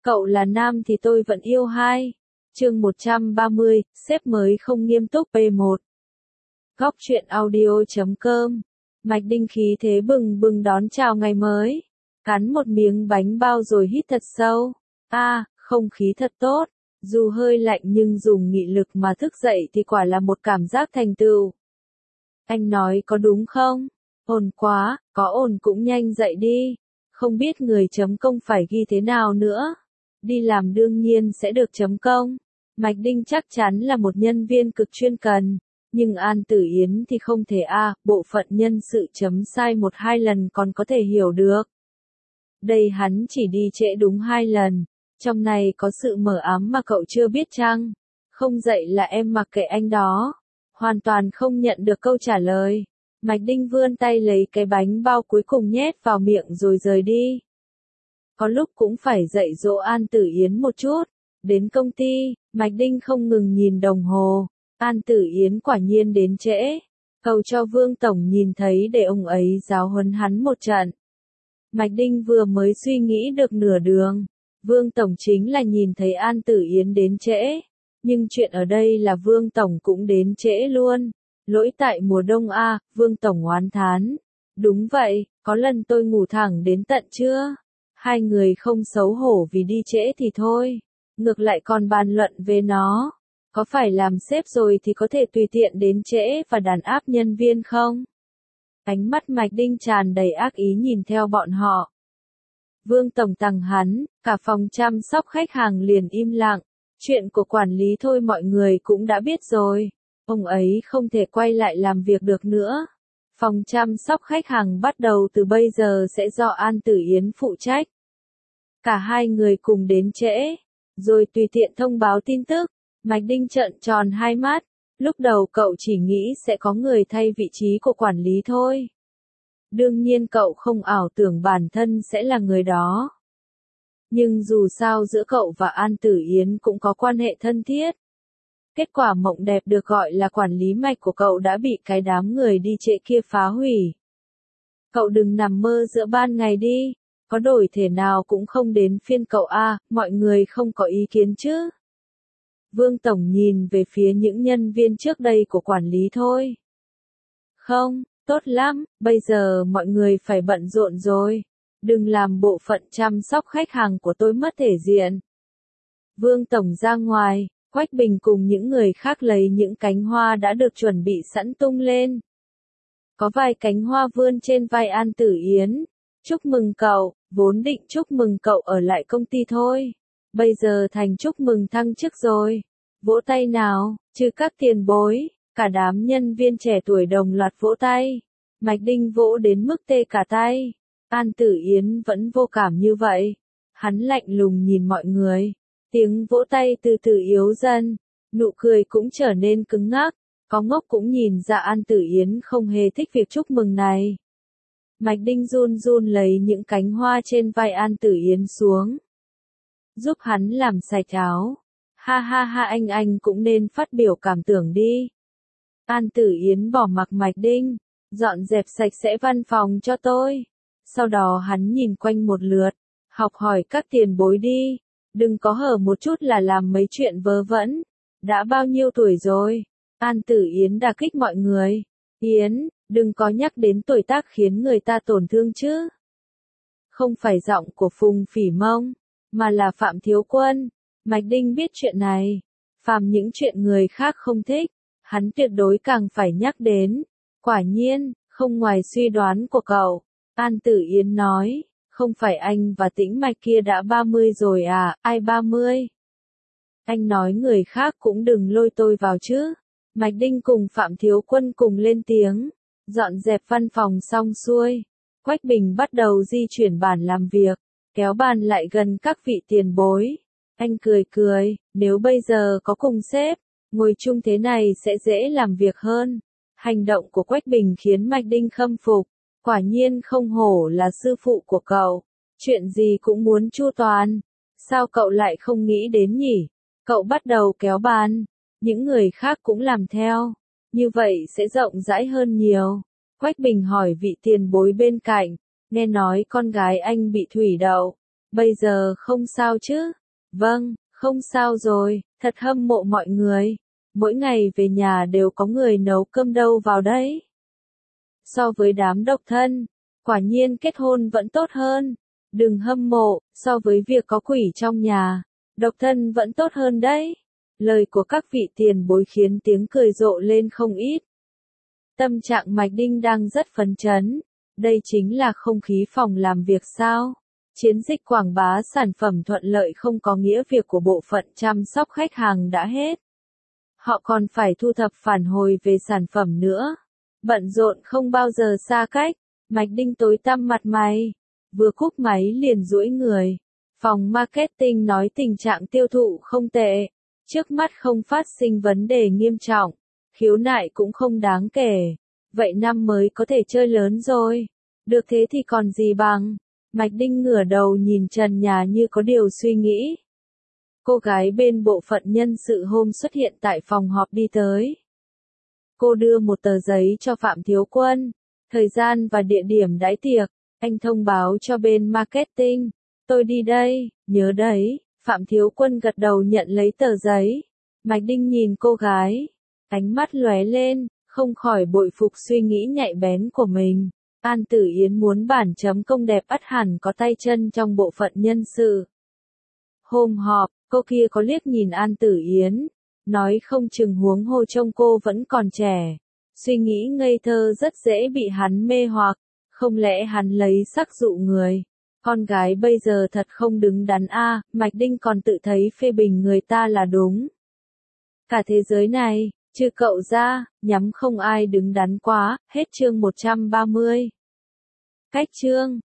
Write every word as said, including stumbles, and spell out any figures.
Cậu là nam thì tôi vẫn yêu hai. Chương một trăm ba mươi, sếp mới không nghiêm túc pê một. Góc truyện audio chấm com. Mạch Đinh khí thế bừng bừng đón chào ngày mới. Cắn một miếng bánh bao rồi hít thật sâu. A, à, không khí thật tốt. Dù hơi lạnh nhưng dùng nghị lực mà thức dậy thì quả là một cảm giác thành tựu. Anh nói có đúng không? Ổn quá, có ổn cũng nhanh dậy đi. Không biết người chấm công phải ghi thế nào nữa. Đi làm đương nhiên sẽ được chấm công. Mạch Đinh chắc chắn là một nhân viên cực chuyên cần. Nhưng An Tử Yến thì không thể a, à, bộ phận nhân sự chấm sai một hai lần còn có thể hiểu được. Đây hắn chỉ đi trễ đúng hai lần. Trong này có sự mờ ám mà cậu chưa biết chăng? Không dậy là em mặc kệ anh đó. Hoàn toàn không nhận được câu trả lời. Mạch Đinh vươn tay lấy cái bánh bao cuối cùng nhét vào miệng rồi rời đi. Có lúc cũng phải dạy dỗ An Tử Yến một chút. Đến công ty, Mạch Đinh không ngừng nhìn đồng hồ. An Tử Yến quả nhiên đến trễ. Cầu cho Vương Tổng nhìn thấy để ông ấy giáo huấn hắn một trận. Mạch Đinh vừa mới suy nghĩ được nửa đường. Vương Tổng chính là nhìn thấy An Tử Yến đến trễ. Nhưng chuyện ở đây là Vương Tổng cũng đến trễ luôn. Lỗi tại mùa đông a, à, Vương Tổng oán thán. Đúng vậy, có lần tôi ngủ thẳng đến tận trưa. Hai người không xấu hổ vì đi trễ thì thôi. Ngược lại còn bàn luận về nó. Có phải làm sếp rồi thì có thể tùy tiện đến trễ và đàn áp nhân viên không? Ánh mắt Mạch Đinh tràn đầy ác ý nhìn theo bọn họ. Vương Tổng tằng hắn, cả phòng chăm sóc khách hàng liền im lặng. Chuyện của quản lý thôi mọi người cũng đã biết rồi. Ông ấy không thể quay lại làm việc được nữa. Phòng chăm sóc khách hàng bắt đầu từ bây giờ sẽ do An Tử Yến phụ trách. Cả hai người cùng đến trễ, rồi tùy tiện thông báo tin tức. Mạch Đinh trợn tròn hai mắt. Lúc đầu cậu chỉ nghĩ sẽ có người thay vị trí của quản lý thôi. Đương nhiên cậu không ảo tưởng bản thân sẽ là người đó. Nhưng dù sao giữa cậu và An Tử Yến cũng có quan hệ thân thiết. Kết quả mộng đẹp được gọi là quản lý Mạch của cậu đã bị cái đám người đi trễ kia phá hủy. Cậu đừng nằm mơ giữa ban ngày đi. Có đổi thể nào cũng không đến phiên cậu a, à, mọi người không có ý kiến chứ. Vương Tổng nhìn về phía những nhân viên trước đây của quản lý thôi. Không, tốt lắm, bây giờ mọi người phải bận rộn rồi. Đừng làm bộ phận chăm sóc khách hàng của tôi mất thể diện. Vương Tổng ra ngoài, Quách Bình cùng những người khác lấy những cánh hoa đã được chuẩn bị sẵn tung lên. Có vài cánh hoa vươn trên vai An Tử Yến. Chúc mừng cậu, vốn định chúc mừng cậu ở lại công ty thôi. Bây giờ thành chúc mừng thăng chức rồi. Vỗ tay nào, chứ các tiền bối, cả đám nhân viên trẻ tuổi đồng loạt vỗ tay. Mạch Đinh vỗ đến mức tê cả tay. An Tử Yến vẫn vô cảm như vậy. Hắn lạnh lùng nhìn mọi người. Tiếng vỗ tay từ từ yếu dần. Nụ cười cũng trở nên cứng ngắc. Có ngốc cũng nhìn ra An Tử Yến không hề thích việc chúc mừng này. Mạch Đinh run run lấy những cánh hoa trên vai An Tử Yến xuống. Giúp hắn làm sạch áo. Ha ha ha, anh anh cũng nên phát biểu cảm tưởng đi. An Tử Yến bỏ mặc Mạch Đinh. Dọn dẹp sạch sẽ văn phòng cho tôi. Sau đó hắn nhìn quanh một lượt. Học hỏi các tiền bối đi. Đừng có hở một chút là làm mấy chuyện vớ vẩn. Đã bao nhiêu tuổi rồi? An Tử Yến đả kích mọi người. Yến, đừng có nhắc đến tuổi tác khiến người ta tổn thương chứ. Không phải giọng của Phùng Phỉ Mông, mà là Phạm Thiếu Quân. Mạch Đinh biết chuyện này. Phàm những chuyện người khác không thích, hắn tuyệt đối càng phải nhắc đến. Quả nhiên, không ngoài suy đoán của cậu. An Tử Yến nói, không phải anh và Tĩnh Mạch kia đã ba mươi rồi à, ai ba mươi? Anh nói người khác cũng đừng lôi tôi vào chứ. Mạch Đinh cùng Phạm Thiếu Quân cùng lên tiếng. Dọn dẹp văn phòng xong xuôi. Quách Bình bắt đầu di chuyển bàn làm việc. Kéo bàn lại gần các vị tiền bối. Anh cười cười, nếu bây giờ có cùng sếp, ngồi chung thế này sẽ dễ làm việc hơn. Hành động của Quách Bình khiến Mạch Đinh khâm phục. Quả nhiên không hổ là sư phụ của cậu. Chuyện gì cũng muốn chu toàn. Sao cậu lại không nghĩ đến nhỉ? Cậu bắt đầu kéo bàn. Những người khác cũng làm theo. Như vậy sẽ rộng rãi hơn nhiều. Quách Bình hỏi vị tiền bối bên cạnh. Nghe nói con gái anh bị thủy đậu. Bây giờ không sao chứ? Vâng, không sao rồi, thật hâm mộ mọi người. Mỗi ngày về nhà đều có người nấu cơm đâu vào đấy. So với đám độc thân, quả nhiên kết hôn vẫn tốt hơn. Đừng hâm mộ, so với việc có quỷ trong nhà, độc thân vẫn tốt hơn đấy. Lời của các vị tiền bối khiến tiếng cười rộ lên không ít. Tâm trạng Mạch Đinh đang rất phấn chấn. Đây chính là không khí phòng làm việc sao? Chiến dịch quảng bá sản phẩm thuận lợi không có nghĩa việc của bộ phận chăm sóc khách hàng đã hết. Họ còn phải thu thập phản hồi về sản phẩm nữa. Bận rộn không bao giờ xa cách. Mạch Đinh tối tăm mặt mày. Vừa cúp máy liền duỗi người. Phòng marketing nói tình trạng tiêu thụ không tệ. Trước mắt không phát sinh vấn đề nghiêm trọng. Khiếu nại cũng không đáng kể. Vậy năm mới có thể chơi lớn rồi. Được thế thì còn gì bằng. Mạch Đinh ngửa đầu nhìn trần nhà như có điều suy nghĩ. Cô gái bên bộ phận nhân sự hôm xuất hiện tại phòng họp đi tới. Cô đưa một tờ giấy cho Phạm Thiếu Quân. Thời gian và địa điểm đãi tiệc. Anh thông báo cho bên marketing. Tôi đi đây, nhớ đấy. Phạm Thiếu Quân gật đầu nhận lấy tờ giấy. Mạch Đinh nhìn cô gái. Ánh mắt lóe lên, không khỏi bội phục suy nghĩ nhạy bén của mình. An Tử Yến muốn bản chấm công đẹp ắt hẳn có tay chân trong bộ phận nhân sự. Hôm họp, cô kia có liếc nhìn An Tử Yến. Nói không chừng huống hồ trông cô vẫn còn trẻ. Suy nghĩ ngây thơ rất dễ bị hắn mê hoặc. Không lẽ hắn lấy sắc dụ người. Con gái bây giờ thật không đứng đắn a. À, Mạch Đinh còn tự thấy phê bình người ta là đúng. Cả thế giới này, trừ cậu ra, nhắm không ai đứng đắn quá. Hết chương một trăm ba mươi. Cách chương